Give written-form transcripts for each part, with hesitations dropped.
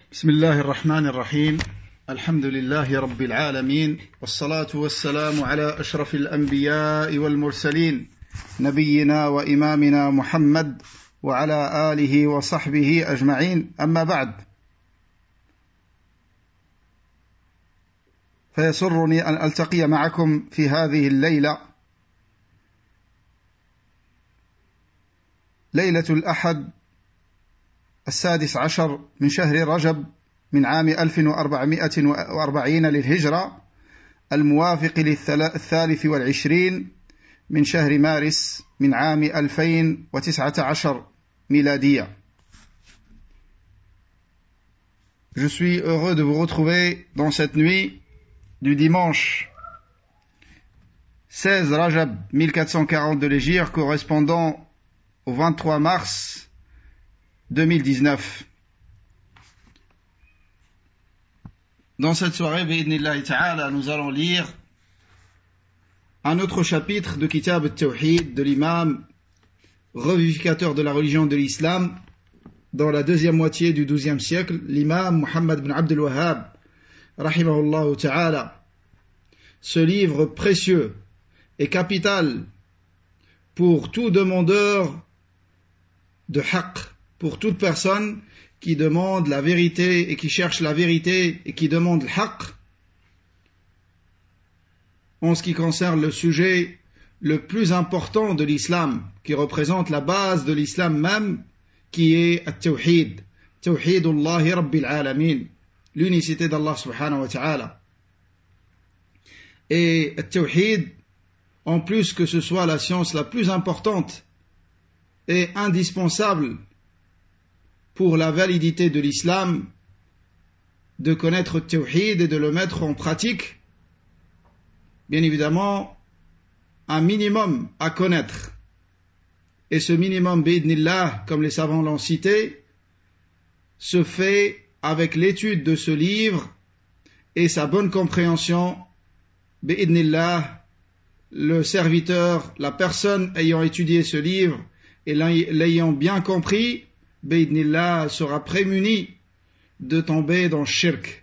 بسم الله الرحمن الرحيم الحمد لله رب العالمين والصلاة والسلام على أشرف الأنبياء والمرسلين نبينا وإمامنا محمد وعلى آله وصحبه أجمعين أما بعد فيسرني أن ألتقي معكم في هذه الليلة ليلة الأحد 16 من شهر رجب من عام 1440 للهجرة الموافق لل23 من شهر مارس من عام 2019 ميلادية. Je suis heureux de vous retrouver dans cette nuit du dimanche 16 Rajab 1440 de l'Hégire correspondant au 23 mars 2019. Dans cette soirée, bi'idhnillahi ta'ala, nous allons lire un autre chapitre de Kitab al-Tawhid de l'imam revivificateur de la religion de l'islam dans la deuxième moitié du XIIe siècle, l'imam Muhammad ibn Abdul Wahhab, rahimahullah ta'ala. Ce livre précieux et capital pour tout demandeur de haqq, pour toute personne qui demande la vérité et qui cherche la vérité et qui demande le haqq en ce qui concerne le sujet le plus important de l'islam, qui représente la base de l'islam même, qui est at-tawhid, tawhidullahi rabbil alamin, l'unicité d'Allah subhanahu wa ta'ala. Et at-tawhid, en plus que ce soit la science la plus importante et indispensable pour la validité de l'islam, de connaître le tawhid et de le mettre en pratique, bien évidemment, un minimum à connaître. Et ce minimum, bi'idhnillah, comme les savants l'ont cité, se fait avec l'étude de ce livre et sa bonne compréhension, bi'idhnillah, le serviteur, la personne ayant étudié ce livre et l'ayant bien compris, bi'idhnillah, sera prémuni de tomber dans le shirk.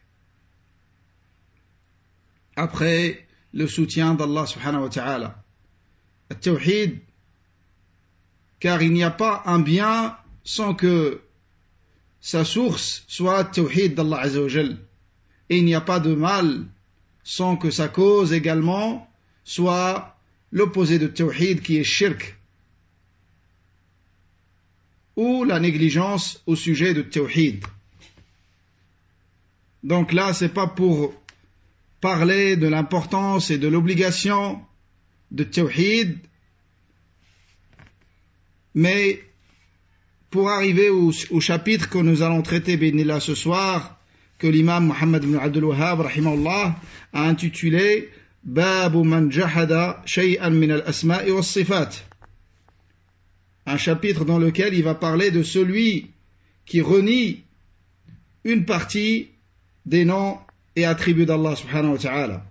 Après le soutien d'Allah subhanahu wa ta'ala. At-tawhid, car il n'y a pas un bien sans que sa source soit at-tawhid d'Allah azza wa jal. Et il n'y a pas de mal sans que sa cause également soit l'opposé de tawhid qui est shirk, ou la négligence au sujet de tawhid. Donc là, c'est pas pour parler de l'importance et de l'obligation de tawhid, mais pour arriver au chapitre que nous allons traiter bi'idhnillah ce soir, que l'imam Muhammad ibn Abdul Wahhab rahimahullah a intitulé Babu man jahada shay'an min al-asma'i was-sifat. Un chapitre dans lequel il va parler de celui qui renie une partie des noms et attributs d'Allah subhanahu wa ta'ala.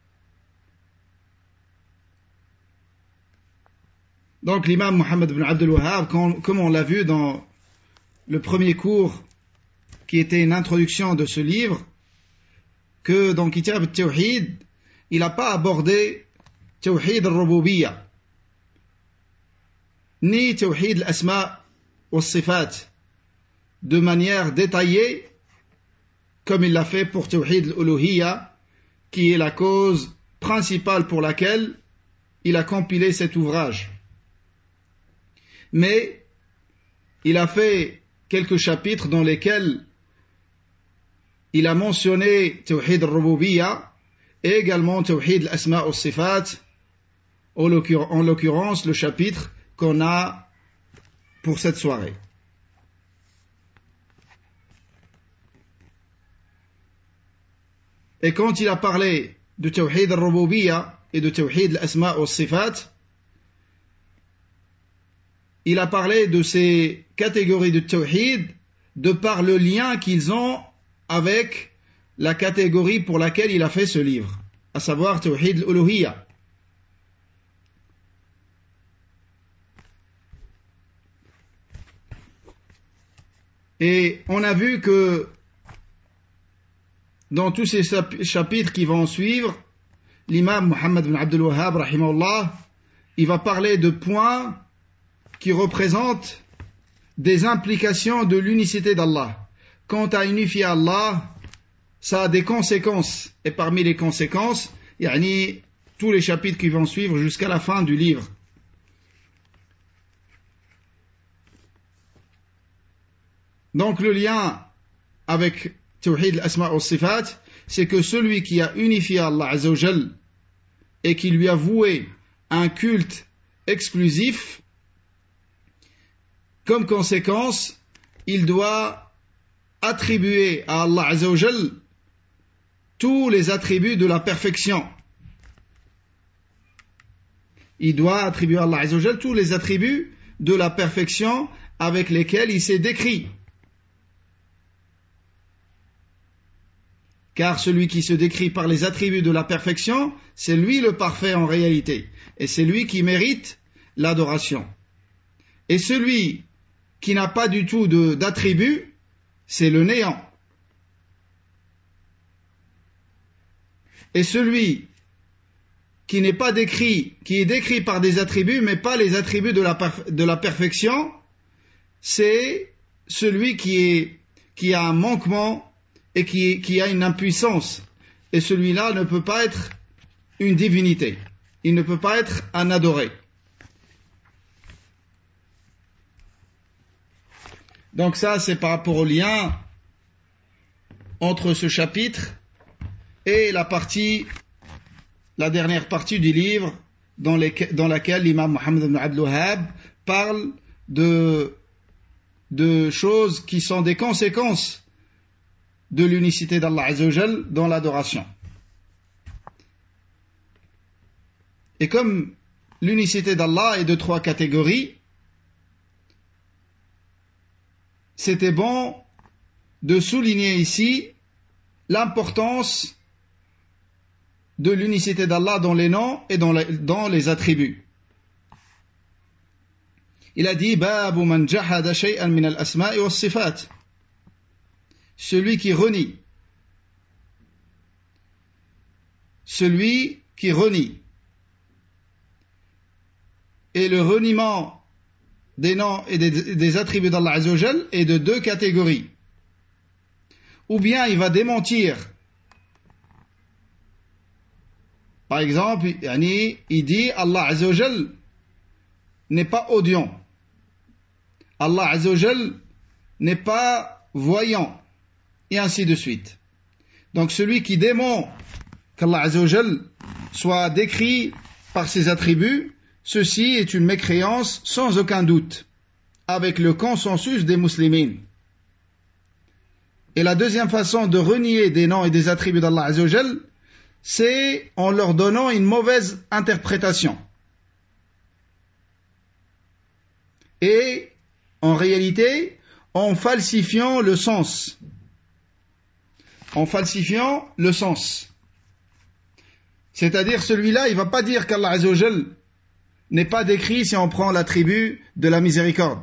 Donc l'imam Muhammad ibn Abdul Wahhab, comme on l'a vu dans le premier cours qui était une introduction de ce livre, que dans Kitab al-Tawhid, il n'a pas abordé Tawhid al-Rububiyyah ni Tawhid al-Asma' was-Sifat de manière détaillée comme il l'a fait pour Tawhid al-Uluhiyya, qui est la cause principale pour laquelle il a compilé cet ouvrage. Mais il a fait quelques chapitres dans lesquels il a mentionné Tawhid al-Rububiyyah et également Tawhid al-Asma' was-Sifat, en l'occurrence le chapitre qu'on a pour cette soirée. Et quand il a parlé de Tawhid al-Rububiyyah et de Tawhid al-Asma' was-Sifat, il a parlé de ces catégories de Tawhid de par le lien qu'ils ont avec la catégorie pour laquelle il a fait ce livre, à savoir Tawhid al-Uluhiyya. Et on a vu que dans tous ces chapitres qui vont suivre, l'imam Muhammad ibn Abdul Wahhab, rahimahullah, il va parler de points qui représentent des implications de l'unicité d'Allah. Quant à unifier Allah, ça a des conséquences. Et parmi les conséquences, tous les chapitres qui vont suivre jusqu'à la fin du livre. Donc le lien avec Tawhid al-Asma' wa Sifat, c'est que celui qui a unifié Allah Azza wa Jal et qui lui a voué un culte exclusif, comme conséquence, il doit attribuer à Allah Azza wa Jal tous les attributs de la perfection. Il doit attribuer à Allah Azza wa Jal tous les attributs de la perfection avec lesquels il s'est décrit. Car celui qui se décrit par les attributs de la perfection, c'est lui le parfait en réalité. Et c'est lui qui mérite l'adoration. Et celui qui n'a pas du tout d'attributs, c'est le néant. Et celui qui n'est pas décrit, qui est décrit par des attributs, mais pas les attributs de la perfection, c'est celui qui a un manquement et qui a une impuissance. Et celui-là ne peut pas être une divinité. Il ne peut pas être un adoré. Donc ça, c'est par rapport au lien entre ce chapitre et la dernière partie du livre dans laquelle l'imam Muhammad ibn Abdul Wahhab parle de choses qui sont des conséquences de l'unicité d'Allah Azza wa Jal dans l'adoration. Et comme l'unicité d'Allah est de 3 catégories, c'était bon de souligner ici l'importance de l'unicité d'Allah dans les noms et dans les attributs. Il a dit Babu man jahada shay'an min al-asma'i was sifat. Celui qui renie. Et le reniement des noms et des attributs d'Allah Azza wa Jal est de 2 catégories. Ou bien il va démentir. Par exemple, il dit Allah Azza wa Jal n'est pas audient. Allah Azza wa Jal n'est pas voyant. Et ainsi de suite. Donc celui qui dément qu'Allah Azza wa Jal soit décrit par ses attributs, ceci est une mécréance sans aucun doute, avec le consensus des musulmans. Et la deuxième façon de renier des noms et des attributs d'Allah Azza wa Jal, c'est en leur donnant une mauvaise interprétation. Et en réalité, en falsifiant le sens. C'est-à-dire celui-là, il ne va pas dire qu'Allah Azza wa Jal n'est pas décrit si on prend l'attribut de la miséricorde.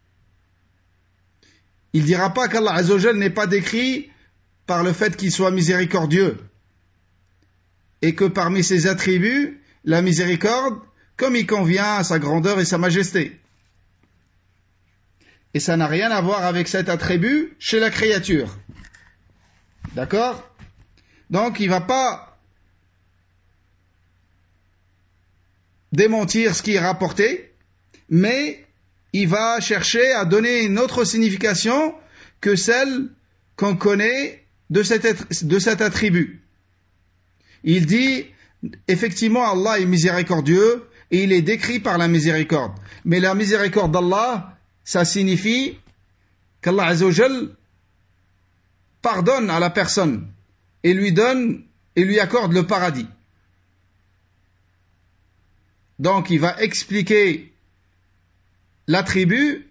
Il ne dira pas qu'Allah Azza wa Jal n'est pas décrit par le fait qu'il soit miséricordieux. Et que parmi ses attributs, la miséricorde, comme il convient à sa grandeur et sa majesté. Et ça n'a rien à voir avec cet attribut chez la créature. D'accord? Donc il ne va pas démentir ce qui est rapporté, mais il va chercher à donner une autre signification que celle qu'on connaît de cet attribut. Il dit, effectivement, Allah est miséricordieux et il est décrit par la miséricorde. Mais la miséricorde d'Allah, ça signifie qu'Allah Azza wa Jal pardonne à la personne et lui donne et lui accorde le paradis. Donc il va expliquer l'attribut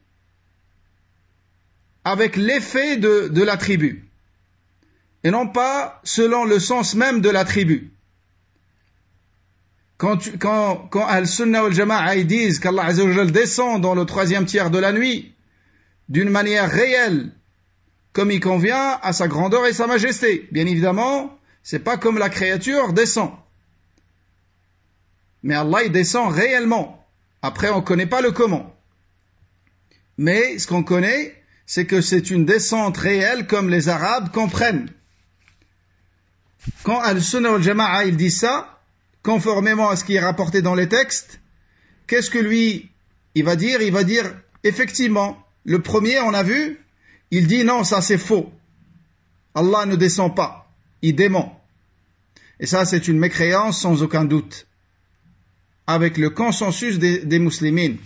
avec l'effet de l'attribut et non pas selon le sens même de l'attribut. Quand Al-Sunnah wal-Jama'a disent qu'Allah Azza wa Jal descend dans le 3e tiers de la nuit d'une manière réelle, comme il convient à sa grandeur et sa majesté. Bien évidemment, c'est pas comme la créature descend. Mais Allah, il descend réellement. Après, on ne connaît pas le comment. Mais ce qu'on connaît, c'est que c'est une descente réelle comme les Arabes comprennent. Quand Al-Sunnah wal-Jama'a, il dit ça, conformément à ce qui est rapporté dans les textes, qu'est-ce que lui, il va dire? Il va dire, effectivement, le premier, on a vu, il dit non, ça c'est faux. Allah ne descend pas, il dément. Et ça, c'est une mécréance sans aucun doute, avec le consensus des musulmans.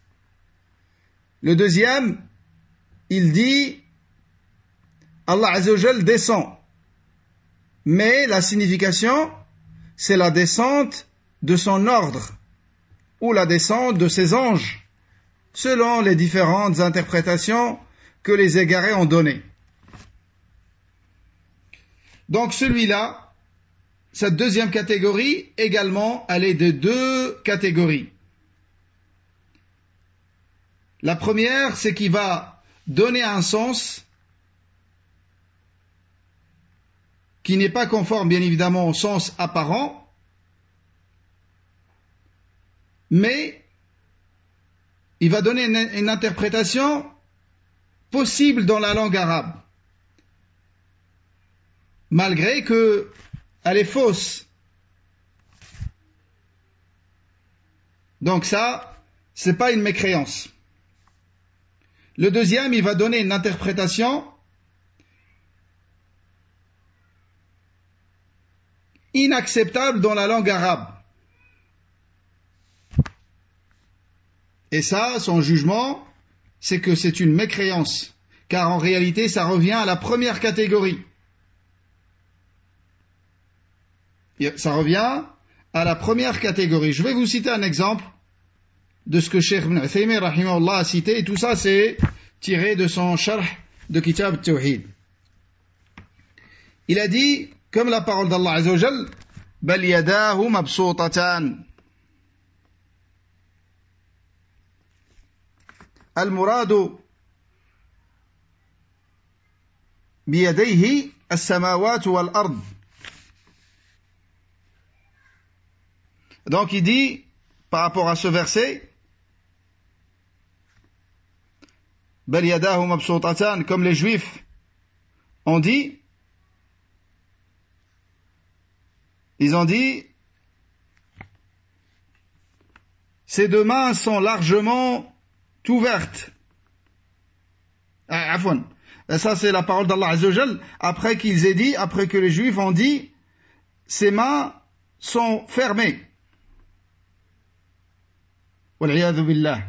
Le deuxième, il dit, Allah Azza wa Jal descend. Mais la signification, c'est la descente de son ordre, ou la descente de ses anges, selon les différentes interprétations que les égarés ont données. Donc celui-là, cette deuxième catégorie, également, elle est de deux catégories. La première, c'est qu'il va donner un sens qui n'est pas conforme, bien évidemment, au sens apparent, mais il va donner une interprétation possible dans la langue arabe, malgré qu'elle est fausse. Donc ça, c'est pas une mécréance. Le deuxième, il va donner une interprétation inacceptable dans la langue arabe. Et ça, son jugement, c'est que c'est une mécréance, car en réalité, ça revient à la première catégorie. Ça revient à la première catégorie. Je vais vous citer un exemple de ce que Cheikh Ibn Uthaymin rahimahullah a cité, et tout ça c'est tiré de son sharh de Kitab al-Tawhid. Il a dit, comme la parole d'Allah Azza wa Jal, bal yadahu mabsutatan. Al-muradu biyadayhi as-samawat wal-ard. Donc il dit, par rapport à ce verset, bal yadahu mabsutatan, comme les Juifs ont dit, ils ont dit, ses deux mains sont largement ouvertes. Afwan. Ça c'est la parole d'Allah Azza wa Jal, après qu'ils aient dit, après que les Juifs ont dit, ses mains sont fermées. والعياذ بالله.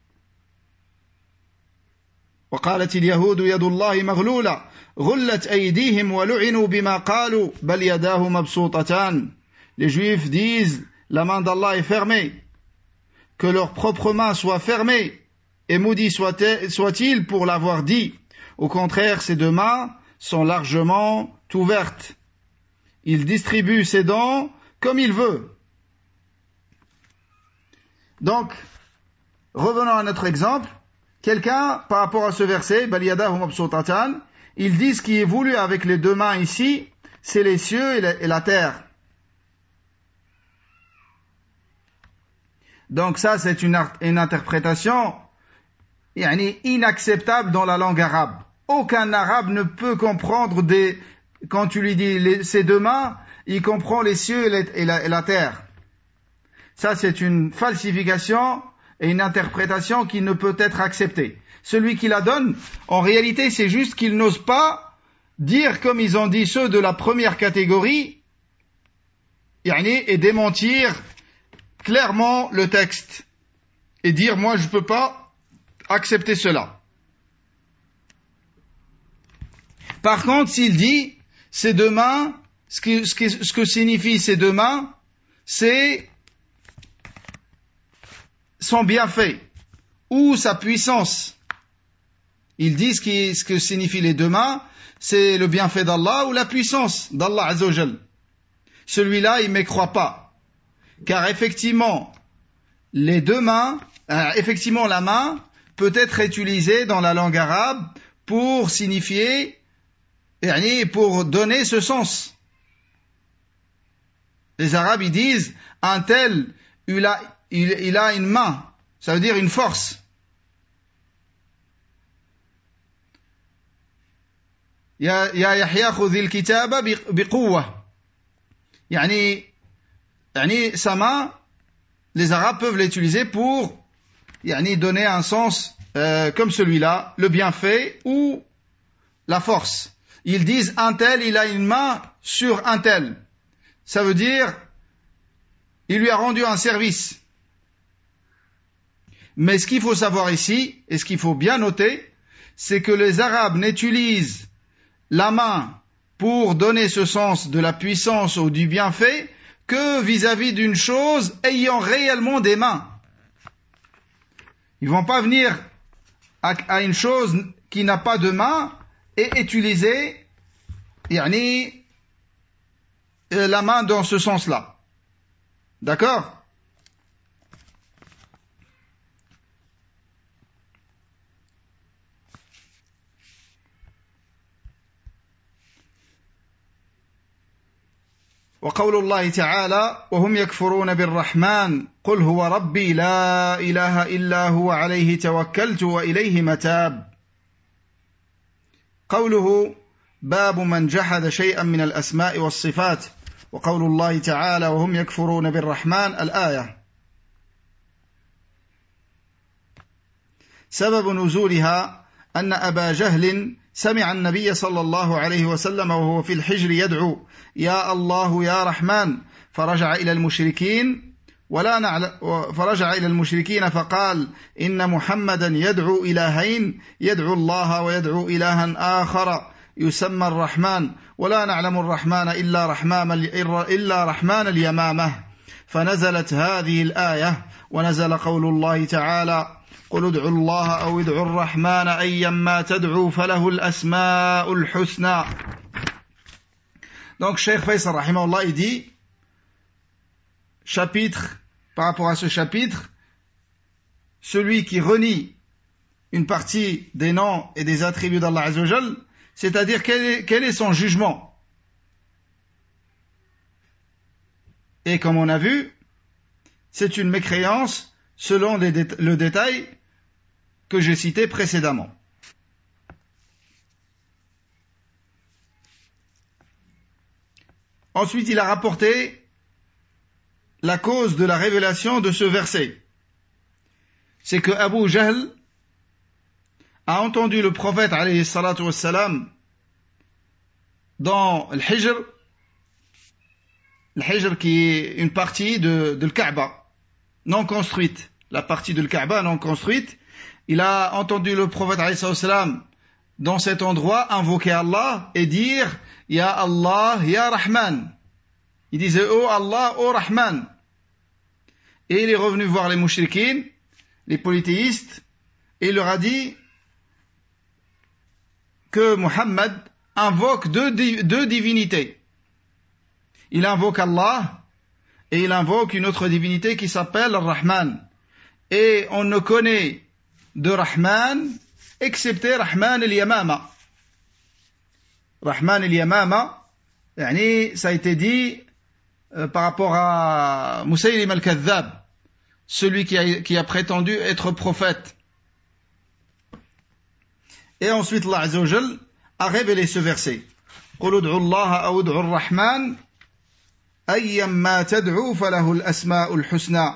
وقالت اليهود يد الله مغلولة غلت أيديهم ولعنوا بما قالوا بل يداه مبسوطتان. Les Juifs disent la main d'Allah est fermée, que leur propre main soit fermée, et maudit soit-il pour l'avoir dit. Au contraire, ses deux mains sont largement ouvertes. Il distribue ses dons comme il veut. Donc, revenons à notre exemple. Quelqu'un, par rapport à ce verset, bal yadahu mabsutatan, il dit ce qui est voulu avec les deux mains ici, c'est les cieux et la terre. Donc ça, c'est une interprétation inacceptable dans la langue arabe. Aucun arabe ne peut comprendre quand tu lui dis ces deux mains, il comprend les cieux et la terre. Ça, c'est une falsification et une interprétation qui ne peut être acceptée. Celui qui la donne, en réalité, c'est juste qu'il n'ose pas dire comme ils ont dit ceux de la première catégorie, et démentir clairement le texte et dire moi je peux pas accepter cela. Par contre, s'il dit ces deux mains, ce que signifie ces deux mains, c'est son bienfait ou sa puissance. Ils disent ce que signifient les deux mains, c'est le bienfait d'Allah ou la puissance d'Allah Azza wa Jal. Celui-là, il ne m'écroit pas. Car effectivement, les deux mains, effectivement la main peut être utilisée dans la langue arabe pour signifier, pour donner ce sens. Les Arabes, ils disent, un tel, il a une main, ça veut dire une force. Ya Yahya khudhil kitaba biquwwa. Sa main, les Arabes peuvent l'utiliser pour donner un sens comme celui-là, le bienfait ou la force. Ils disent un tel, il a une main sur un tel. Ça veut dire, il lui a rendu un service. Mais ce qu'il faut savoir ici, et ce qu'il faut bien noter, c'est que les Arabes n'utilisent la main pour donner ce sens de la puissance ou du bienfait que vis-à-vis d'une chose ayant réellement des mains. Ils vont pas venir à une chose qui n'a pas de main et utiliser la main dans ce sens-là. D'accord ? وقول الله تعالى وهم يكفرون بالرحمن قل هو ربي لا إله إلا هو عليه توكلت وإليه متاب. قوله باب من جحد شيئا من الأسماء والصفات وقول الله تعالى وهم يكفرون بالرحمن الآية. سبب نزولها أن أبا جهل سمع النبي صلى الله عليه وسلم وهو في الحجر يدعو يا الله يا رحمن فرجع إلى المشركين فقال إن محمدا يدعو إلهين يدعو الله ويدعو إلها آخر يسمى الرحمن ولا نعلم الرحمن إلا رحمن اليمامة. فنزلت هذه الآية ونزل قول الله تعالى قل ادعوا الله أو ادعوا الرحمن أيما تدعوا فله الأسماء الحسنى. Donc Cheikh Faisal rahimahullah il dit chapitre par rapport à ce chapitre, celui qui renie une partie des noms et des attributs d'Allah Azza wa Jal, c'est-à-dire quel est son jugement. Et comme on a vu, c'est une mécréance selon le détail que j'ai cité précédemment. Ensuite, il a rapporté la cause de la révélation de ce verset. C'est que Abu Jahl a entendu le prophète alayhi salatu wassalam dans le Hijr qui est une partie de le Kaaba non construite, la partie de le Kaaba non construite. Il a entendu le prophète alayhi salatu wassalam dans cet endroit invoquer Allah et dire Ya Allah, Ya Rahman. Il disait Oh Allah, Oh Rahman. Et il est revenu voir les mouchriquines, les polythéistes, et il leur a dit que Muhammad invoque deux divinités. Il invoque Allah et il invoque une autre divinité qui s'appelle Rahman. Et on ne connaît de Rahman excepté Rahman al-Yamama. Rahman al-Yamama, ça a été dit par rapport à Musaylim al-Kadhab, celui qui a prétendu être prophète. Et ensuite, Allah Azza wa Jal a révélé ce verset. قُلُ ادْعُوا اللَّهَ أَوْ ادْعُوا الرَّحْمَنَ أَيًّمَّا تَدْعُوا فَلَهُ الْأَسْمَاءُ الْحُسْنَى.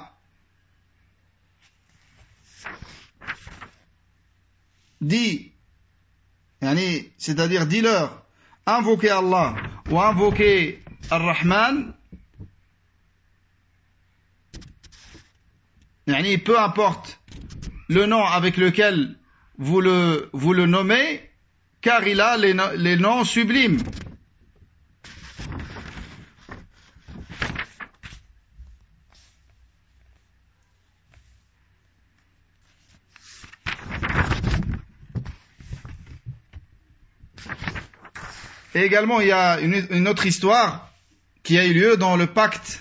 Dis, c'est-à-dire dis-leur, invoquez Allah ou invoquez Ar-Rahman, peu importe le nom avec lequel vous le nommez, car il a les noms sublimes. Et également, il y a une autre histoire qui a eu lieu dans le pacte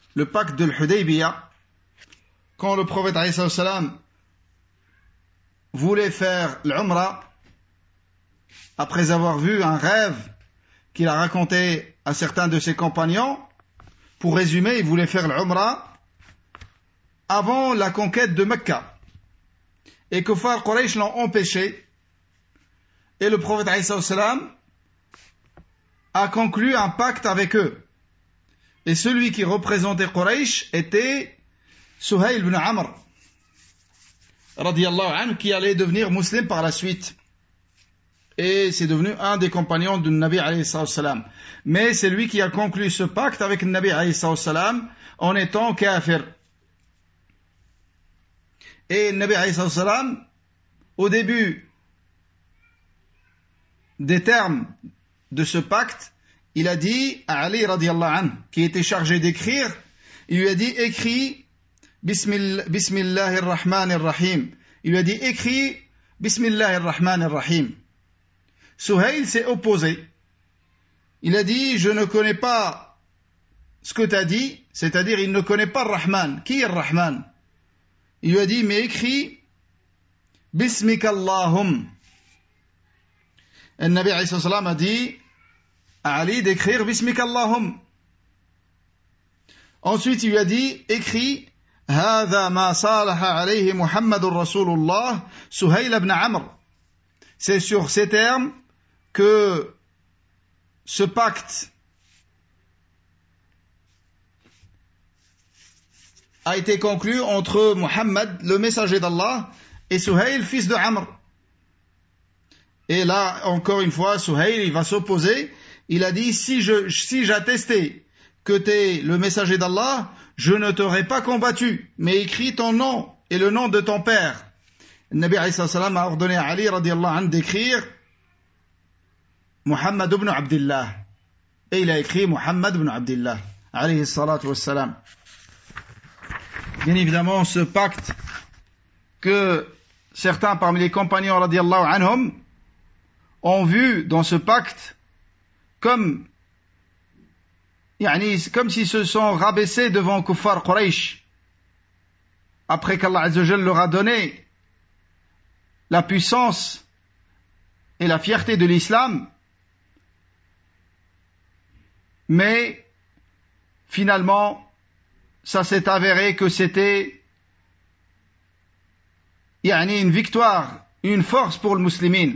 de l'Hudaybiyah, quand le prophète alayhi salam voulait faire l'Umrah, après avoir vu un rêve qu'il a raconté à certains de ses compagnons, pour résumer, il voulait faire l'Umrah avant la conquête de Mecca. Et Kuffar Quraysh l'ont empêché. Et le prophète alayhi salam a conclu un pacte avec eux. Et celui qui représentait Quraysh était Suhayl ibn Amr, radiyallahu anhu, qui allait devenir musulman par la suite. Et c'est devenu un des compagnons du Nabi alayhi salam. Mais c'est lui qui a conclu ce pacte avec le Nabi alayhi salam en étant kafir. Et le Nabi alayhi salam, au début des termes de ce pacte, il a dit à Ali radiyallahu anhu, qui était chargé d'écrire, il lui a dit écris Bismillahir Rahmanir Rahim. Il lui a dit écris Bismillahir Rahmanir Rahim. Suhayl s'est opposé. Il a dit je ne connais pas ce que tu as dit, c'est-à-dire il ne connaît pas Rahman. Qui est Rahman? Il lui a dit mais écris Bismikallahum. Et le Nabi alayhi salam a dit à Ali d'écrire Bismikallahum. Ensuite il lui a dit écris هذا ما صالح عليه محمد رسول الله سهيل بن عمرو. C'est sur ces termes que ce pacte a été conclu entre Muhammad, le messager d'Allah, et Suhayl, fils de Amr. Et là, encore une fois, Suhayl, il va s'opposer. Il a dit, si j'attestais que tu es le messager d'Allah, je ne t'aurais pas combattu, mais écris ton nom et le nom de ton père. Le Nabi alayhi salam a ordonné à Ali radiyallahu anhu d'écrire Muhammad ibn Abdillah. Et il a écrit Muhammad ibn Abdillah alayhi salatu wassalam. Bien évidemment, ce pacte que certains parmi les compagnons radiyallahu anhum ont vu dans ce pacte comme s'ils se sont rabaissés devant Kuffar Quraysh après qu'Allah Azza wa Jalla leur a donné la puissance et la fierté de l'islam, mais finalement ça s'est avéré que c'était une victoire, une force pour le musulman,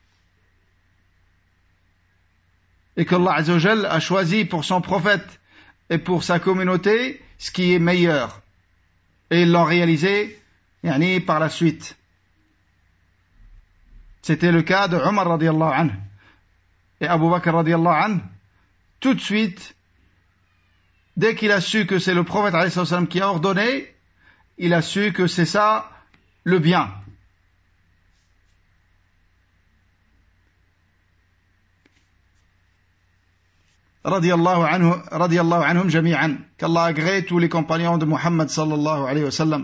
et qu'Allah Azza wa Jalla a choisi pour son prophète et pour sa communauté ce qui est meilleur, et ils l'ont réalisé par la suite. C'était le cas de Omar radiyallahu anhu et Abu Bakr radiyallahu anhu. Tout de suite, dès qu'il a su que c'est le prophète alayhi salam qui a ordonné, il a su que c'est ça le bien. Radiyallahu anhum jami'an. Qu'Allah agrée tous les compagnons de Muhammad sallallahu alayhi wa sallam.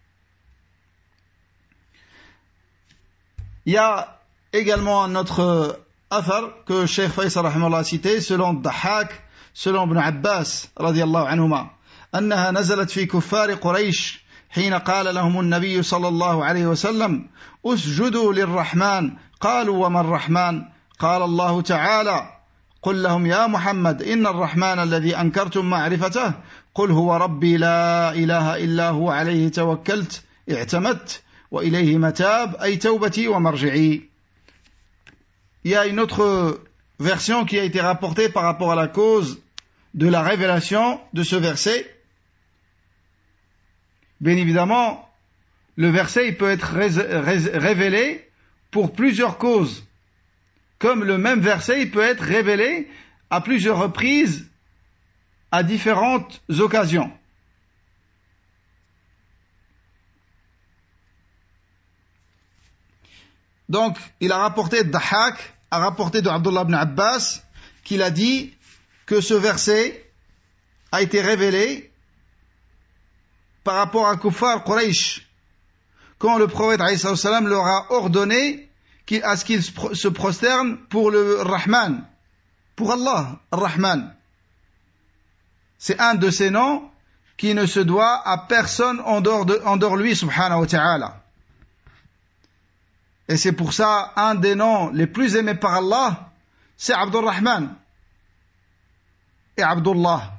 Il y a également un autre athar que Cheikh Faisal rahimahullah a cité, selon Dahhak, selon Ibn Abbas radiyallahu anhuma, أنها نزلت في كفار قريش حين قال لهم النبي صلى الله عليه وسلم اسجدوا للرحمن قالوا وما الرحمن قال الله تعالى قل لهم يا محمد إن الرحمن الذي أنكرتم معرفته قل هو ربي لا إله إلا هو عليه توكلت اعتمدت وإليه متاب أي توبتي ومرجعي. Il y a une autre version qui a été rapportée par rapport à la cause de la révélation de ce verset. Bien évidemment, le verset il peut être révélé pour plusieurs causes. Comme le même verset il peut être révélé à plusieurs reprises, à différentes occasions. Donc, il a rapporté Dahhak, a rapporté de Abdullah ibn Abbas, qu'il a dit que ce verset a été révélé par rapport à Kuffar Quraysh, quand le prophète alayhi salam leur a ordonné à ce qu'ils se prosternent pour le Rahman, pour Allah, Rahman. C'est un de ces noms qui ne se doit à personne en dehors lui, subhanahu wa ta'ala. Et c'est pour ça, un des noms les plus aimés par Allah, c'est Abdurrahman et Abdullah.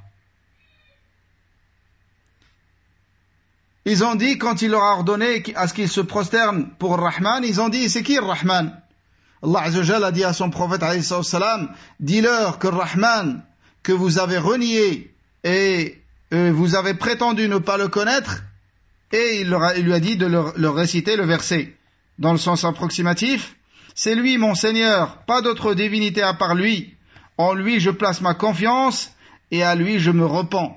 Ils ont dit, quand il leur a ordonné à ce qu'ils se prosternent pour Rahman, ils ont dit, c'est qui le Rahman? Allah Azza wa Jalla a dit à son prophète, alayhi salam, dis-leur que Rahman, que vous avez renié et vous avez prétendu ne pas le connaître, et il lui a dit de leur réciter le verset. Dans le sens approximatif, c'est lui mon Seigneur, pas d'autre divinité à part lui. En lui je place ma confiance et à lui je me repens.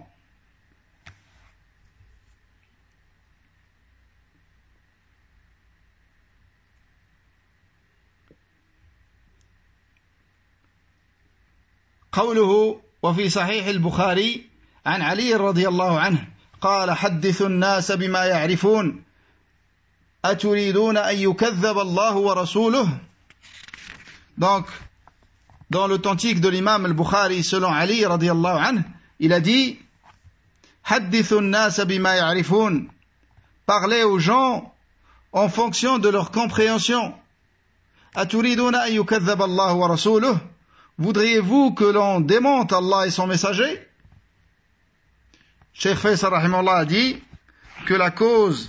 قوله وفي صحيح البخاري عن علي رضي الله عنه قال حدثوا الناس بما يعرفون أتريدون أن يكذب الله ورسوله. Donc, dans l'authentique de l'imam al-Bukhari, selon Ali radiyallahu anhu, il a dit حدثوا الناس بما يعرفون, parlez aux gens en fonction de leur compréhension. أتريدون أن يكذب الله ورسوله, voudriez-vous que l'on démente Allah et son messager? Cheikh Faisal rahimahullah a dit que la cause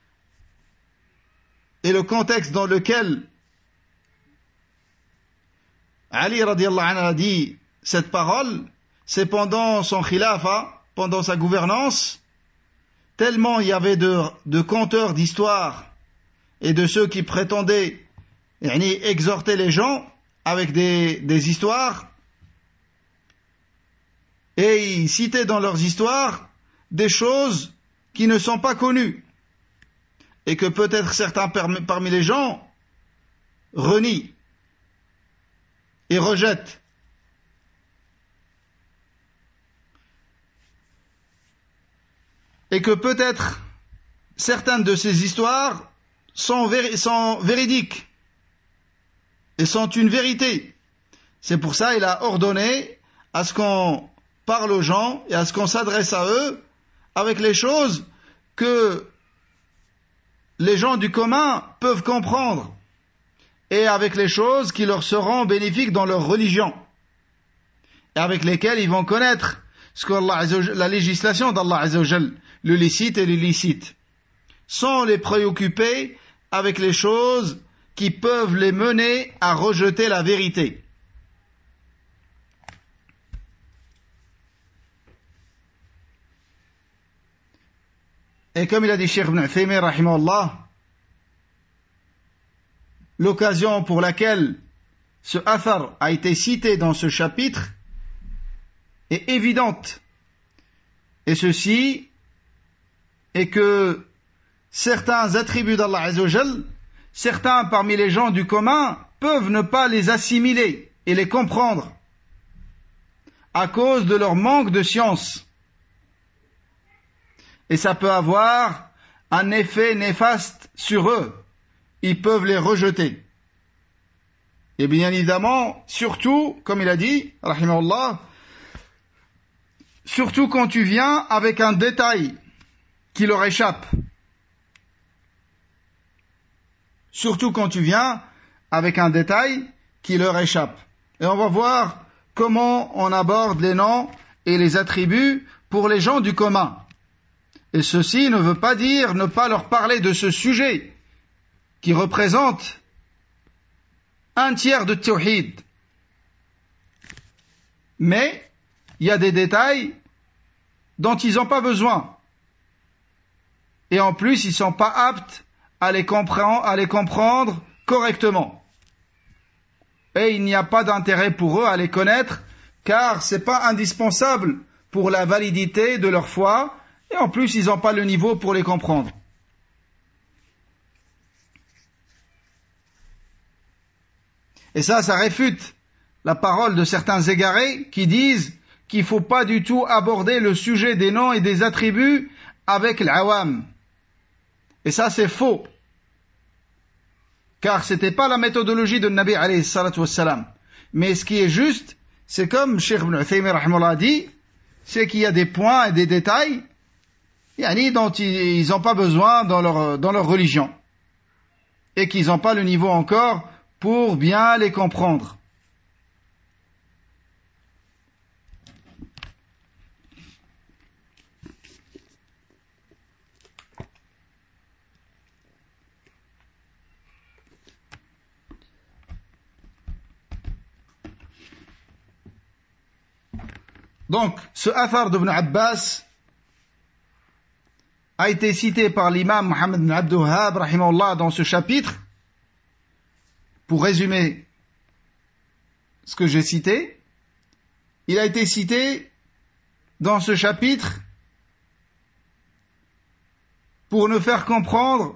et le contexte dans lequel Ali radiyallahu anhu a dit cette parole, c'est pendant son khilafa, pendant sa gouvernance, tellement il y avait de conteurs d'histoires et de ceux qui prétendaient exhorter les gens avec des histoires, et ils citaient dans leurs histoires des choses qui ne sont pas connues, et que peut-être certains parmi les gens renient et rejettent. Et que peut-être certaines de ces histoires sont véridiques et sont une vérité. C'est pour ça qu'il a ordonné à ce qu'on parle aux gens et à ce qu'on s'adresse à eux avec les choses que les gens du commun peuvent comprendre et avec les choses qui leur seront bénéfiques dans leur religion et avec lesquelles ils vont connaître ce que la législation d'Allah Azza wa Jal, le licite et l'illicite, sans les préoccuper avec les choses qui peuvent les mener à rejeter la vérité. Et comme il a dit Cheikh Ibn Uthaymin rahimahullah, l'occasion pour laquelle ce athar a été cité dans ce chapitre est évidente. Et ceci est que certains attributs d'Allah Azza wa Jal, certains parmi les gens du commun peuvent ne pas les assimiler et les comprendre à cause de leur manque de science. Et ça peut avoir un effet néfaste sur eux. Ils peuvent les rejeter. Et bien évidemment, surtout, comme il a dit, rahimahullah, surtout quand tu viens avec un détail qui leur échappe. Surtout quand tu viens avec un détail qui leur échappe. Et on va voir comment on aborde les noms et les attributs pour les gens du commun. Et ceci ne veut pas dire ne pas leur parler de ce sujet qui représente un tiers de tawhid. Mais il y a des détails dont ils n'ont pas besoin. Et en plus, ils ne sont pas aptes à les comprendre correctement. Et il n'y a pas d'intérêt pour eux à les connaître, car ce n'est pas indispensable pour la validité de leur foi, et en plus, ils n'ont pas le niveau pour les comprendre. Et ça réfute la parole de certains égarés qui disent qu'il ne faut pas du tout aborder le sujet des noms et des attributs avec l'awam. Et ça, c'est faux. Car ce n'était pas la méthodologie de Nabi alayhi salatu wassalam. Mais ce qui est juste, c'est comme Cheikh Ibn Uthaymin rahimahullah a dit, c'est qu'il y a des points et des détails dont ils n'ont pas besoin dans leur religion. et qu'ils n'ont pas le niveau encore pour bien les comprendre. Donc, ce athar d'Ibn Abbas a été cité par l'imam Mohammed ibn Abdul Wahhab rahimahullah dans ce chapitre. Pour résumer ce que j'ai cité, il a été cité dans ce chapitre pour nous faire comprendre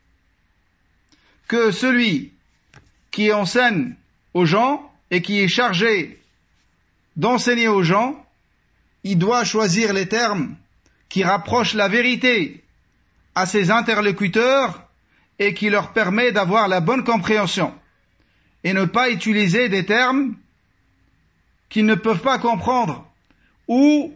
que celui qui enseigne aux gens et qui est chargé d'enseigner aux gens, il doit choisir les termes qui rapprochent la vérité à ses interlocuteurs et qui leur permet d'avoir la bonne compréhension, et ne pas utiliser des termes qu'ils ne peuvent pas comprendre ou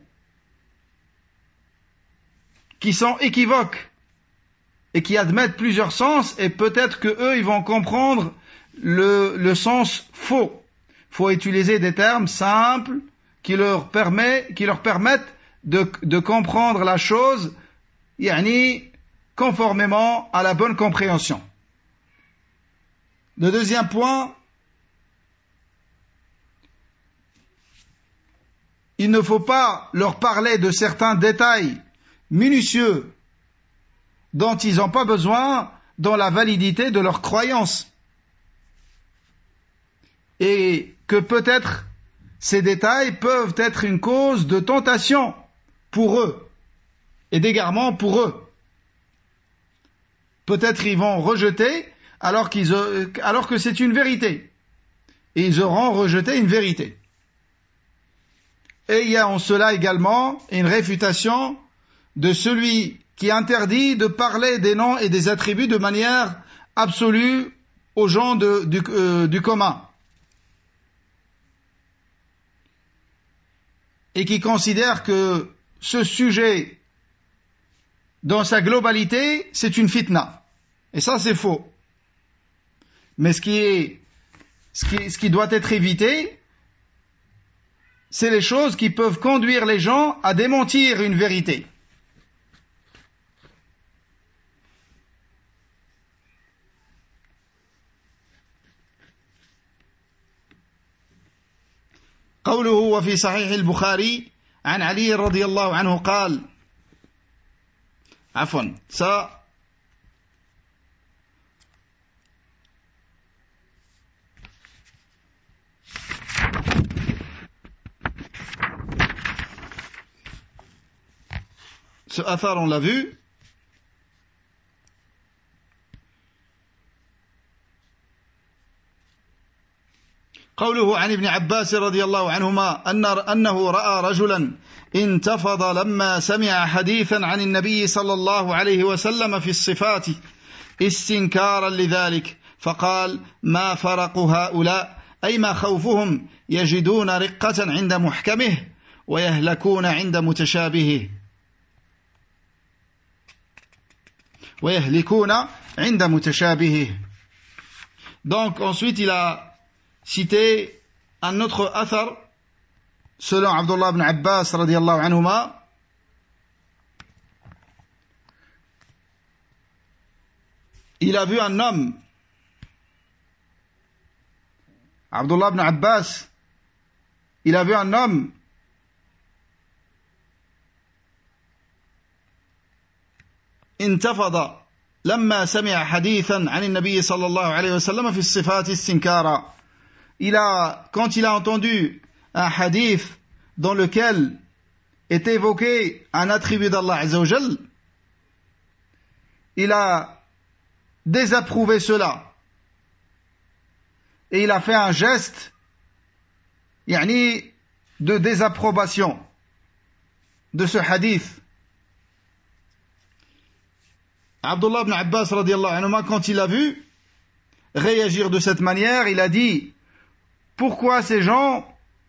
qui sont équivoques et qui admettent plusieurs sens, et peut-être que eux ils vont comprendre le sens faux. Il faut utiliser des termes simples qui leur permettent de comprendre la chose, conformément à la bonne compréhension. Le deuxième point, il ne faut pas leur parler de certains détails minutieux dont ils n'ont pas besoin dans la validité de leur croyance. Et que peut-être ces détails peuvent être une cause de tentation pour eux et d'égarement pour eux. Peut-être ils vont rejeter alors que c'est une vérité. Et ils auront rejeté une vérité. Et il y a en cela également une réfutation de celui qui interdit de parler des noms et des attributs de manière absolue aux gens du commun. Et qui considère que ce sujet, dans sa globalité, c'est une fitna. Et ça, c'est faux. Mais ce qui doit être évité, c'est les choses qui peuvent conduire les gens à démentir une vérité. قوله وفي صحيح البخاري عن علي رضي الله عنه قال عفوا ce athar on l'a vu. قوله عن ابن عباس رضي الله عنهما أنه رأى رجلا انتفض لما سمع حديثا عن النبي صلى الله عليه وسلم في الصفات استنكارا لذلك فقال ما فرق هؤلاء أي ما خوفهم يجدون رقة عند محكمه ويهلكون عند متشابهه Donc ensuite il a cité un autre athar selon Abdullah ibn Abbas radiyallahu anhuma il a vu un homme. Abdullah ibn Abbas il a vu un homme انتفض لما سمع حديثا عن النبي صلى الله عليه وسلم في الصفات استنكارا. Quand il a entendu un hadith dans lequel est évoqué un attribut d'Allah Azza wa Jal, il a désapprouvé cela et il a fait un geste de désapprobation de ce hadith. Abdullah ibn Abbas radiyallahu anhu, quand il a vu réagir de cette manière, il a dit: pourquoi ces gens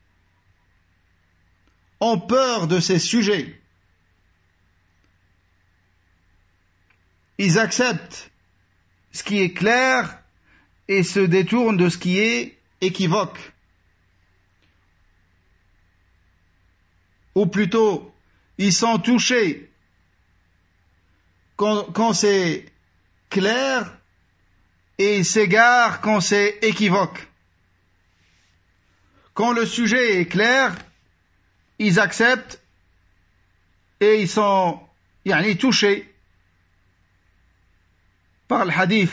ont peur de ces sujets? Ils acceptent ce qui est clair et se détournent de ce qui est équivoque. Ou plutôt, ils sont touchés quand c'est clair et ils s'égarent quand c'est équivoque. Quand le sujet est clair, ils acceptent et ils sont touchés par le hadith.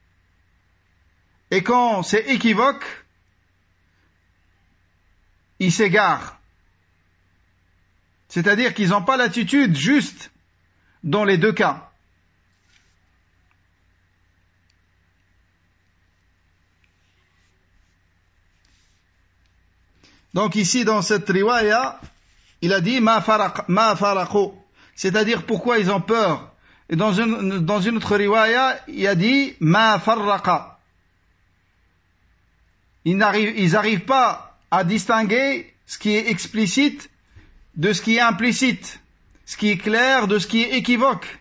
Et quand c'est équivoque, ils s'égarent. C'est-à-dire qu'ils n'ont pas l'attitude juste dans les deux cas. Donc ici dans cette riwaya, il a dit ma faraqu, c'est-à-dire pourquoi ils ont peur. Et dans une autre riwaya, il a dit ma farraqa. Ils n'arrivent pas à distinguer ce qui est explicite de ce qui est implicite, ce qui est clair de ce qui est équivoque.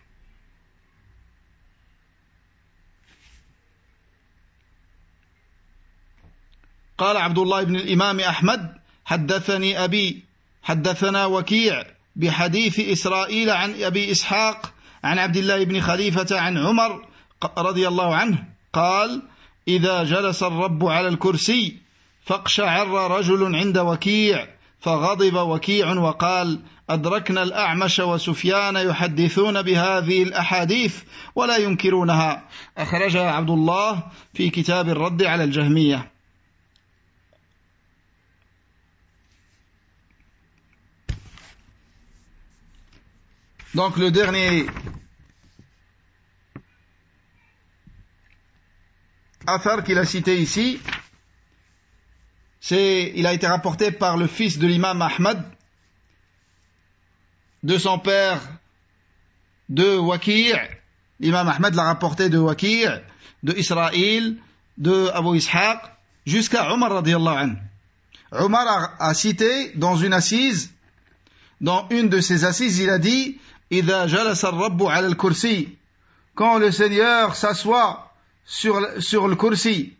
قال عبد الله بن الإمام أحمد حدثني أبي حدثنا وكيع بحديث إسرائيل عن أبي إسحاق عن عبد الله بن خليفة عن عمر رضي الله عنه قال إذا جلس الرب على الكرسي فاقشعر رجل عند وكيع فغضب وكيع وقال أدركنا الأعمش وسفيان يحدثون بهذه الأحاديث ولا ينكرونها أخرجها عبد الله في كتاب الرد على الجهمية. Donc le dernier affaire qu'il a cité ici, il a été rapporté par le fils de l'imam Ahmad, de son père, de Waki'. L'imam Ahmad l'a rapporté de Waki', de Israël, de Abu Ishaq, jusqu'à Omar radiyallahu anhu. Omar a cité dans une assise, dans une de ses assises, il a dit إذا جلس الرب على الكرسي, quand le Seigneur s'assoit sur le kursi,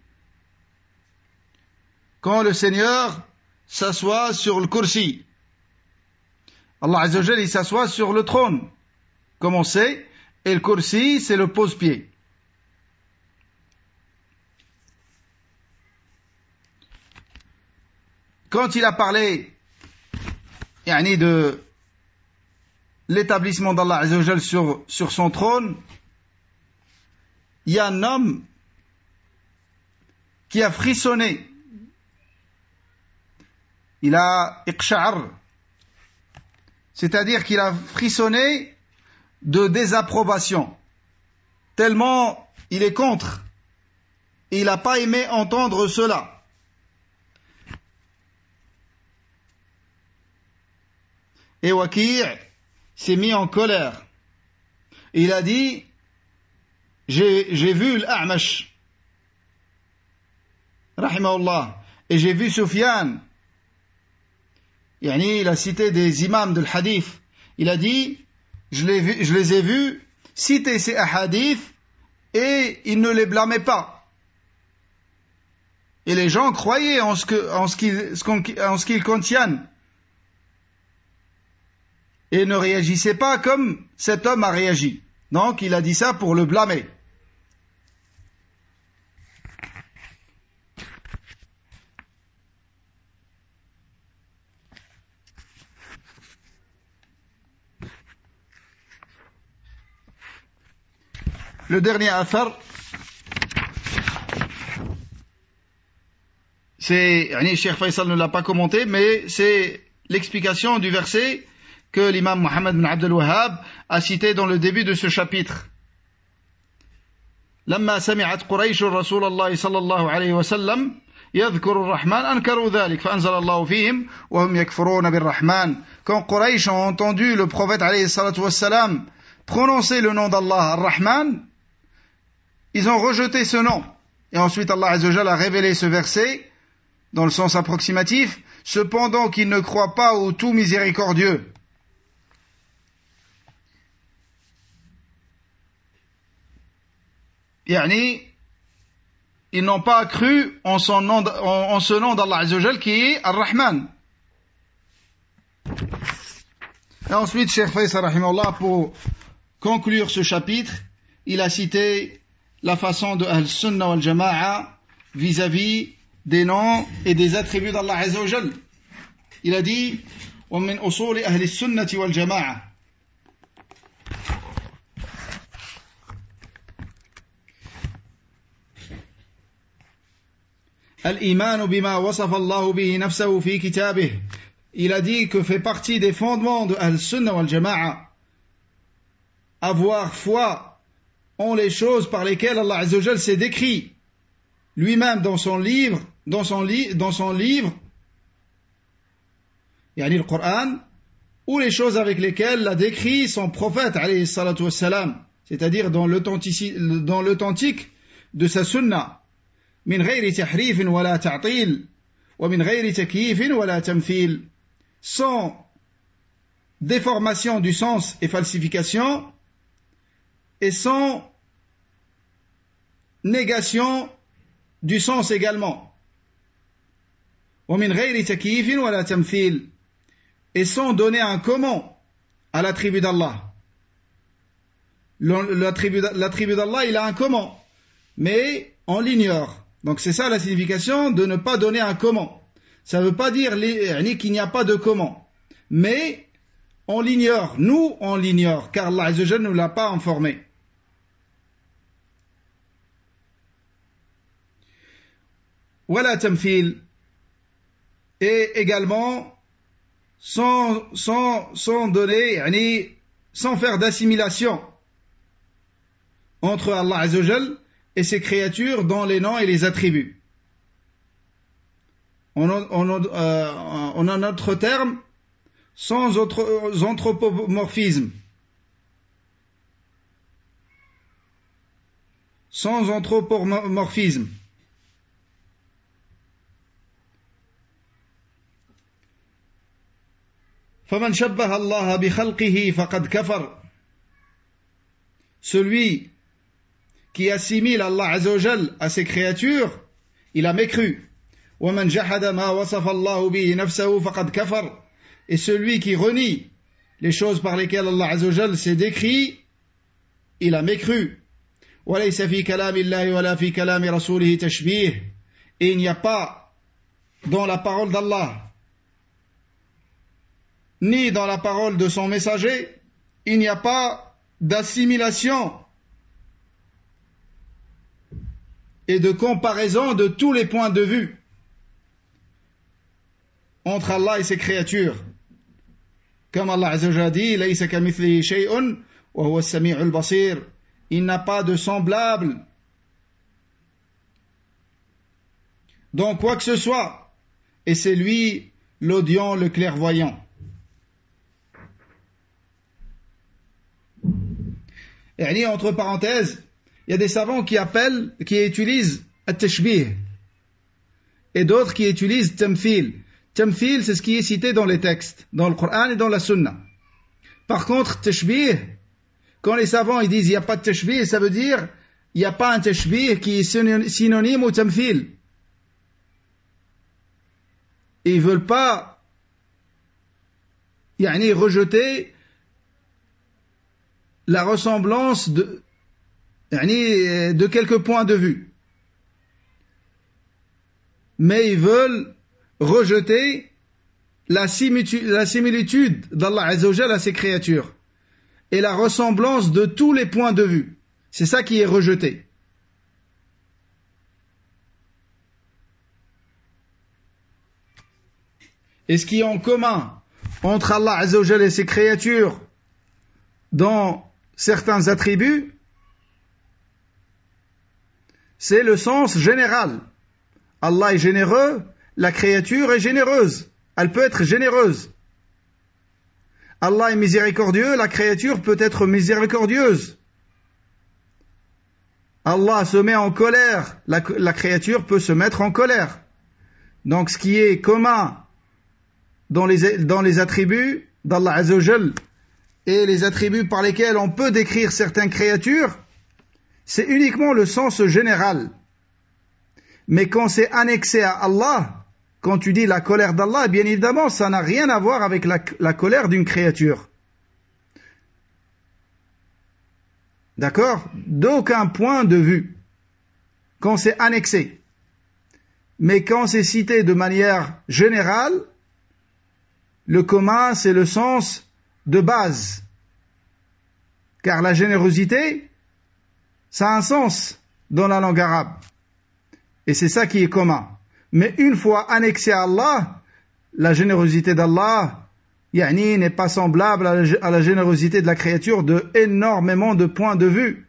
quand le Seigneur s'assoit sur le kursi, Allah Azza wa Jalla, il s'assoit sur le trône, comme on sait, et le kursi c'est le pose-pied. Quand il a parlé de l'établissement d'Allah Azza wa Jalla sur son trône, il y a un homme qui a frissonné. Il a iqsha'ar, c'est-à-dire qu'il a frissonné de désapprobation, tellement il est contre, et il n'a pas aimé entendre cela. Et Waki' s'est mis en colère. Il a dit, j'ai vu l'A'mash, rahimahullah, et j'ai vu Sufyan. Il a cité des imams de l'hadith. Il a dit, je les ai vus citer ces hadiths et ils ne les blâmaient pas. Et les gens croyaient en ce qu'ils contiennent. Et ne réagissaient pas comme cet homme a réagi. Donc il a dit ça pour le blâmer. Le dernier affaire, c'est, Cheikh Faisal ne l'a pas commenté, mais c'est l'explication du verset que l'imam Mohammed bin Abdel Wahhab a cité dans le début de ce chapitre. لما سمعت قريش رسول الله صلى الله عليه وسلم يذكر الرحمن أنكروا ذلك فأنزل الله فيهم وهم يكفرون بالرحمن. Quand Quraysh ont entendu le prophète alayhi salatu wassalam prononcer le nom d'Allah, Ar-Rahman, ils ont rejeté ce nom. Et ensuite Allah Azza wa Jalla a révélé ce verset dans le sens approximatif, cependant qu'ils ne croient pas au tout miséricordieux. يعني, ils n'ont pas cru en ce nom d'Allah Azza wa Jal qui est Ar-Rahman. Et ensuite, Cheikh Faisal rahimahullah, pour conclure ce chapitre, il a cité la façon de Ahl-Sunnah wal Jama'a vis-à-vis des noms et des attributs d'Allah Azza wa Jal. Il a dit ومن أصول أهل السنة والجماعة الإيمان بما وصف الله به نفسه في كتابه. Il a dit que fait partie des fondements de Ahl-Sunnah wal Jama'a avoir foi en les choses par lesquelles Allah Azza wa Jal s'est décrit lui-même dans son livre, يعني le Coran, ou les choses avec lesquelles l'a décrit son prophète alayhi salatu wassalam, c'est-à-dire dans l'authentique de sa sunna, min ghayri tahrif wala ta'til wa min ghayri takyif wala tamthil, sans déformation du sens et falsification, et sans négation du sens également, wa min ghayri takyif wala tamthil, et sans donner un comment à l'attribut d'Allah. L'attribut d'Allah, il a un comment, mais on l'ignore. Donc c'est ça la signification de ne pas donner un comment. Ça ne veut pas dire qu'il n'y a pas de comment, mais on l'ignore. Nous, on l'ignore, car Allah Azza wa Jalla ne l'a pas informé. Wala tamthil, et également sans donner, sans faire d'assimilation entre Allah Azza wa Jal et ses créatures dans les noms et les attributs. En un autre terme, sans anthropomorphisme. Sans anthropomorphisme. فَمَنْ شَبَّهَ اللَّهَ بِخَلْقِهِ فَقَدْ كَفَرَ. Celui qui assimile Allah Azza wa Jal à ses créatures, il a mécru. وَمَنْ جَحَدَ مَا وَصَفَ اللَّهُ بِهِ نَفْسَهُ فَقَدْ كَفَرَ. Et celui qui renie les choses par lesquelles Allah Azza wa Jal s'est décrit, il a mécru. وَلَيْسَ فِي كَلَامِ اللَّهِ وَلَا فِي كَلَامِ رَسُولِهِ تَشْبِيهٌ. Et il n'y a pas dans la parole d'Allah ni dans la parole de son messager, il n'y a pas d'assimilation et de comparaison de tous les points de vue entre Allah et ses créatures. Comme Allah Azza wa Jalla dit, لَيْسَ كَمِثْلِهِ شَيْءٌ وَهُوَ السَّمِيعُ الْبَصِيرُ. Il n'a pas de semblable dans quoi que ce soit, et c'est lui l'audient, le clairvoyant. Et entre parenthèses, il y a des savants qui utilisent at-tashbih et d'autres qui utilisent tamthil. Tamthil, c'est ce qui est cité dans les textes, dans le Coran et dans la Sunna. Par contre, tashbih, quand les savants ils disent il n'y a pas de tashbih, ça veut dire il n'y a pas un tashbih qui est synonyme au tamthil. Et ils ne veulent pas rejeter la ressemblance de quelques points de vue. Mais ils veulent rejeter la similitude d'Allah Azza wa Jalla à ses créatures et la ressemblance de tous les points de vue. C'est ça qui est rejeté. Et ce qui est en commun entre Allah Azza wa Jalla et ses créatures dans certains attributs, c'est le sens général. Allah est généreux, la créature est généreuse. Elle peut être généreuse. Allah est miséricordieux, la créature peut être miséricordieuse. Allah se met en colère, la créature peut se mettre en colère. Donc ce qui est commun dans les attributs d'Allah Azza wa Jal et les attributs par lesquels on peut décrire certaines créatures, c'est uniquement le sens général. Mais quand c'est annexé à Allah, quand tu dis la colère d'Allah, bien évidemment, ça n'a rien à voir avec la colère d'une créature. D'accord? D'aucun point de vue. Quand c'est annexé. Mais quand c'est cité de manière générale, le commun, c'est le sens de base. Car la générosité, ça a un sens dans la langue arabe. Et c'est ça qui est commun. Mais une fois annexé à Allah, la générosité d'Allah, n'est pas semblable à la générosité de la créature de énormément de points de vue.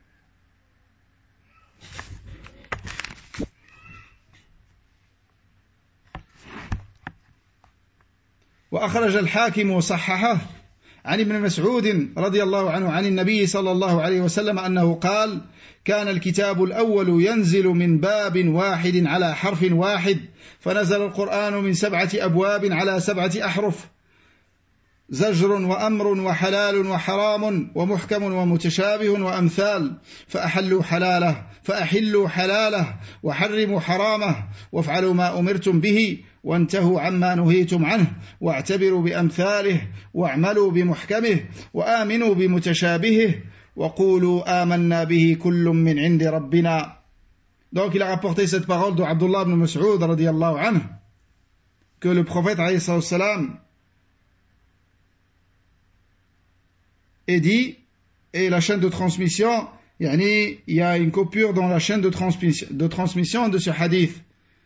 وأخرج الحاكم وصححه عن ابن مسعود رضي الله عنه عن النبي صلى الله عليه وسلم أنه قال: كان الكتاب الأول ينزل من باب واحد على حرف واحد، فنزل القرآن من 7 أبواب على 7 أحرف، زجر وأمر وحلال وحرام ومحكم ومتشابه وأمثال، فأحلوا حلاله وحرموا حرامه، وافعلوا ما أمرتم به وانتهوا عما نهيتم عنه، واعتبروا بأمثاله، واعملوا بمحكمه، وآمنوا بمتشابهه، وقولوا آمنا به كل من عند ربنا. Donc il a rapporté cette parole de Abdullah ibn Mas'ud radiyallahu anhu, que le prophète alayhi salam est dit, et la chaîne de transmission, il y a une coupure dans la chaîne de transmission de ce hadith.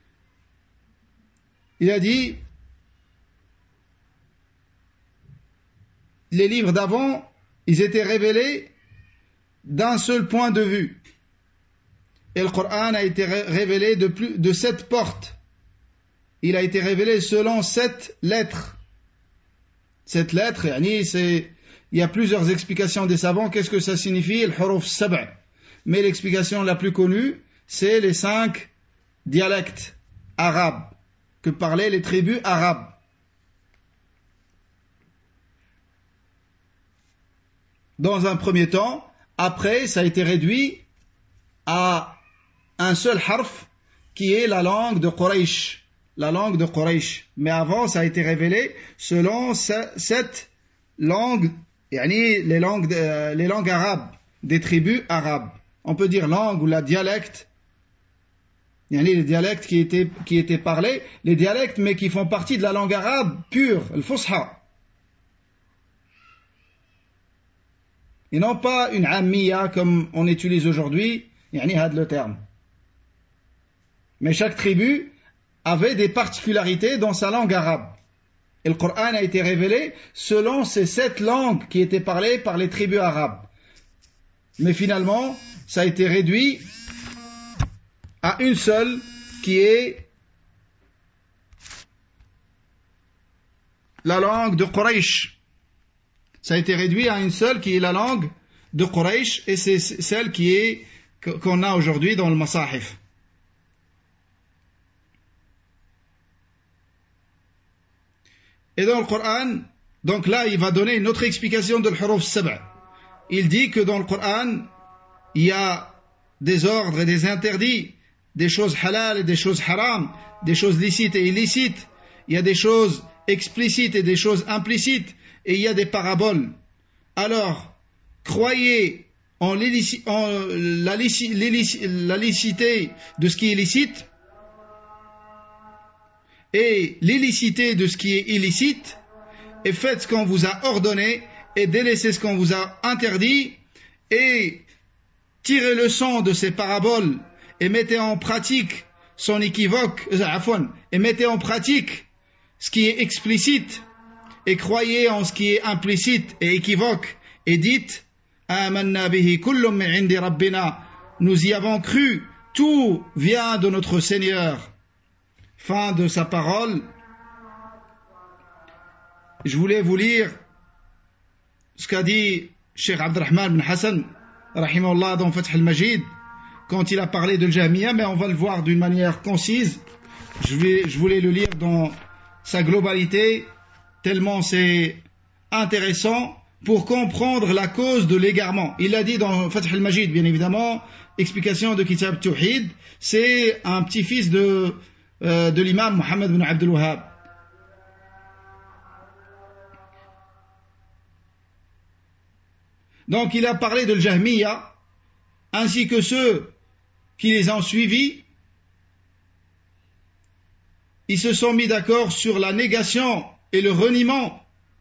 Il a dit, les livres d'avant, ils étaient révélés d'un seul point de vue. Et le Coran a été révélé de 7 portes. Il a été révélé selon 7 lettres. 7 lettres, il y a plusieurs explications des savants. Qu'est-ce que ça signifie? Le huruf sab'. Mais l'explication la plus connue, c'est les 5 dialectes arabes que parlaient les tribus arabes. Dans un premier temps, après, ça a été réduit à un seul harf qui est la langue de Quraysh. La langue de Quraysh. Mais avant, ça a été révélé selon 7 langues, les langues arabes, des tribus arabes. On peut dire langue ou la dialecte. Les dialectes qui étaient parlés, les dialectes mais qui font partie de la langue arabe pure, le fusha. Et non pas une ammiya comme on utilise aujourd'hui, le terme. Mais chaque tribu avait des particularités dans sa langue arabe. Et le Coran a été révélé selon ces 7 langues qui étaient parlées par les tribus arabes. Mais finalement, ça a été réduit à une seule qui est la langue de Quraysh. Ça a été réduit à une seule qui est la langue de Quraysh et c'est celle qu'on a aujourd'hui dans le Masahif. Et dans le Coran, donc là, il va donner une autre explication de l'huruf sab'. Il dit que dans le Coran, il y a des ordres et des interdits, des choses halal et des choses haram, des choses licites et illicites. Il y a des choses explicites et des choses implicites, et il y a des paraboles. Alors, croyez en la licité de ce qui est licite, et l'illicité de ce qui est illicite, et faites ce qu'on vous a ordonné, et délaissez ce qu'on vous a interdit, et tirez leçon de ces paraboles, et mettez en pratique son équivoque, et mettez en pratique ce qui est explicite, et croyez en ce qui est implicite et équivoque, et dites, Amanna bihi kullum min indi rabbina, nous y avons cru, tout vient de notre Seigneur. Fin de sa parole. Je voulais vous lire ce qu'a dit Cheikh Abdurrahman bin Hassan, rahimahullah, dans Fath al-Majid, quand il a parlé de Jahmiya, mais on va le voir d'une manière concise. Je voulais le lire dans sa globalité, tellement c'est intéressant pour comprendre la cause de l'égarement. Il l'a dit dans Fath al-Majid, bien évidemment, explication de Kitab Tawhid, c'est un petit-fils de l'imam Muhammad ibn Abdul Wahhab. Donc il a parlé de l'Jahmiya, ainsi que ceux qui les ont suivis. Ils se sont mis d'accord sur la négation et le reniement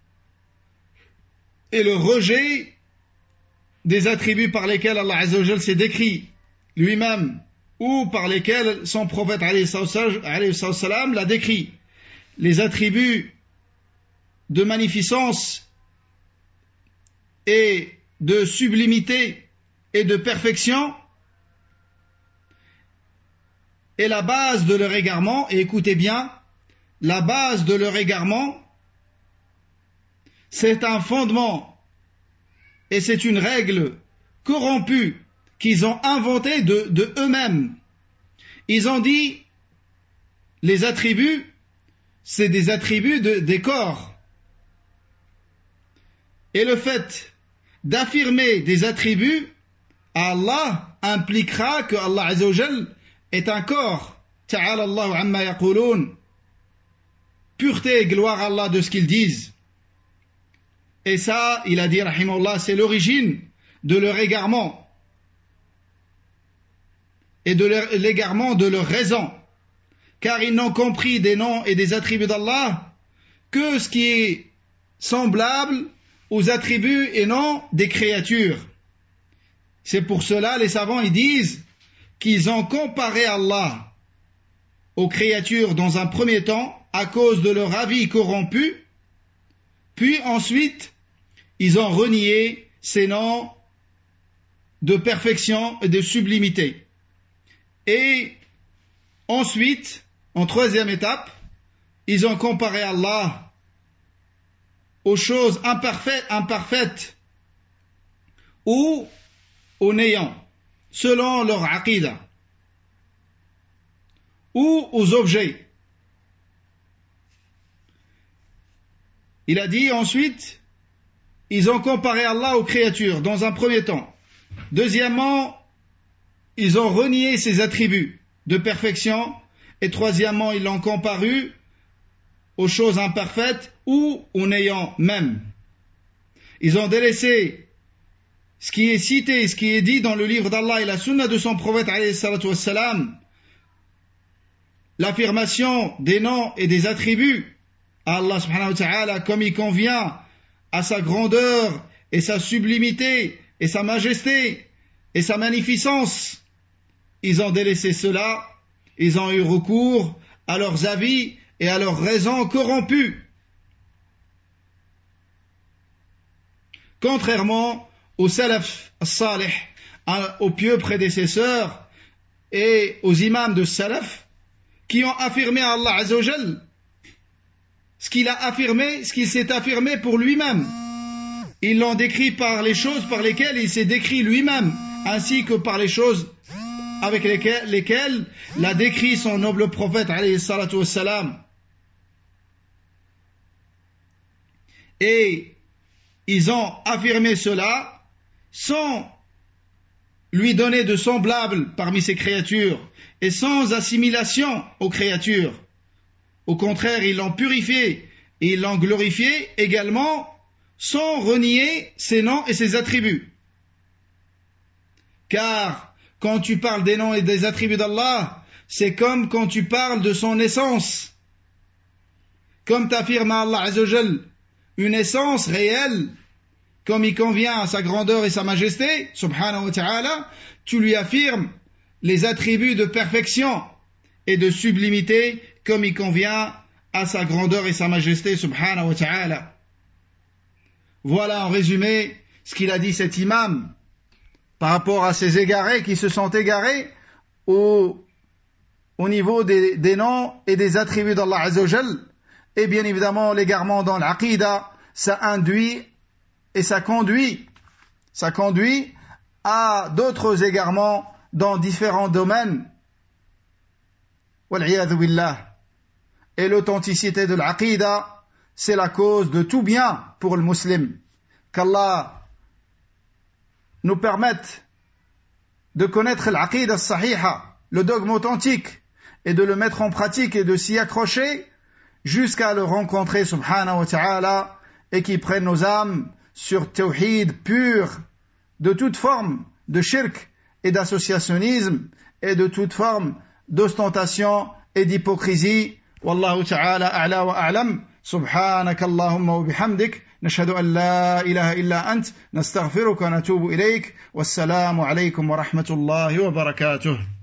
et le rejet des attributs par lesquels Allah Azza wa Jal s'est décrit lui-même ou par lesquels son prophète alayhi salam l'a décrit. Les attributs de magnificence et de sublimité et de perfection est la base de leur égarement. Et écoutez bien, la base de leur égarement, c'est un fondement et c'est une règle corrompue qu'ils ont inventée de eux-mêmes. Ils ont dit, les attributs, c'est des attributs des corps. Et le fait d'affirmer des attributs à Allah impliquera que Allah Azza wa Jal est un corps. Ta'ala Allahu amma yaqulun. Pureté et gloire à Allah de ce qu'ils disent. Et ça, il a dit, rahimahullah, c'est l'origine de leur égarement et de l'égarement de leur raison. Car ils n'ont compris des noms et des attributs d'Allah que ce qui est semblable aux attributs et non des créatures. C'est pour cela, les savants, ils disent qu'ils ont comparé Allah aux créatures dans un premier temps à cause de leur avis corrompu, puis ensuite, ils ont renié ces noms de perfection et de sublimité. Et ensuite, en troisième étape, ils ont comparé Allah aux choses imparfaites ou aux néants, selon leur aqidah, ou aux objets. Il a dit ensuite, ils ont comparé Allah aux créatures dans un premier temps. Deuxièmement, ils ont renié ses attributs de perfection. Et troisièmement, ils l'ont comparé aux choses imparfaites ou aux néants même. Ils ont délaissé ce qui est cité, ce qui est dit dans le livre d'Allah et la sunna de son prophète alayhi salatu wassalam, l'affirmation des noms et des attributs à Allah subhanahu wa ta'ala comme il convient à sa grandeur et sa sublimité et sa majesté et sa magnificence. Ils ont délaissé cela, ils ont eu recours à leurs avis et à leurs raisons corrompues. Contrairement aux salaf salih, aux pieux prédécesseurs et aux imams de salaf qui ont affirmé à Allah Azza wa Jal ce qu'il a affirmé, ce qu'il s'est affirmé pour lui-même. Ils l'ont décrit par les choses par lesquelles il s'est décrit lui-même, ainsi que par les choses avec lesquelles l'a décrit son noble prophète alayhi salatu wassalam. Et ils ont affirmé cela sans lui donner de semblable parmi ses créatures et sans assimilation aux créatures. Au contraire, ils l'ont purifié et ils l'ont glorifié également sans renier ses noms et ses attributs. Car quand tu parles des noms et des attributs d'Allah, c'est comme quand tu parles de son essence. Comme t'affirmes à Allah Azza wa Jal une essence réelle, comme il convient à sa grandeur et sa majesté, subhanahu wa ta'ala, tu lui affirmes les attributs de perfection et de sublimité, comme il convient à sa grandeur et sa majesté, subhanahu wa ta'ala. Voilà en résumé ce qu'il a dit cet imam par rapport à ces égarés qui se sont égarés au niveau des noms et des attributs d'Allah Azza wa Jal. Et bien évidemment, l'égarement dans l'aqida, ça induit et ça conduit à d'autres égarements dans différents domaines. Wal'iyadhu billah. Et l'authenticité de l'aqida, c'est la cause de tout bien pour le musulman. qu'Allah nous permette de connaître l'aqida as-sahiha, le dogme authentique, et de le mettre en pratique et de s'y accrocher jusqu'à le rencontrer subhanahu wa ta'ala, et qui prenne nos âmes sur tawhid pur, de toute forme de shirk et d'associationnisme et de toute forme d'ostentation et d'hypocrisie. Wallahu ta'ala a'la wa a'lam. Subhanaka Allahumma wa bihamdik. نشهد أن لا إله إلا أنت نستغفرك ونتوب إليك والسلام عليكم ورحمة الله وبركاته.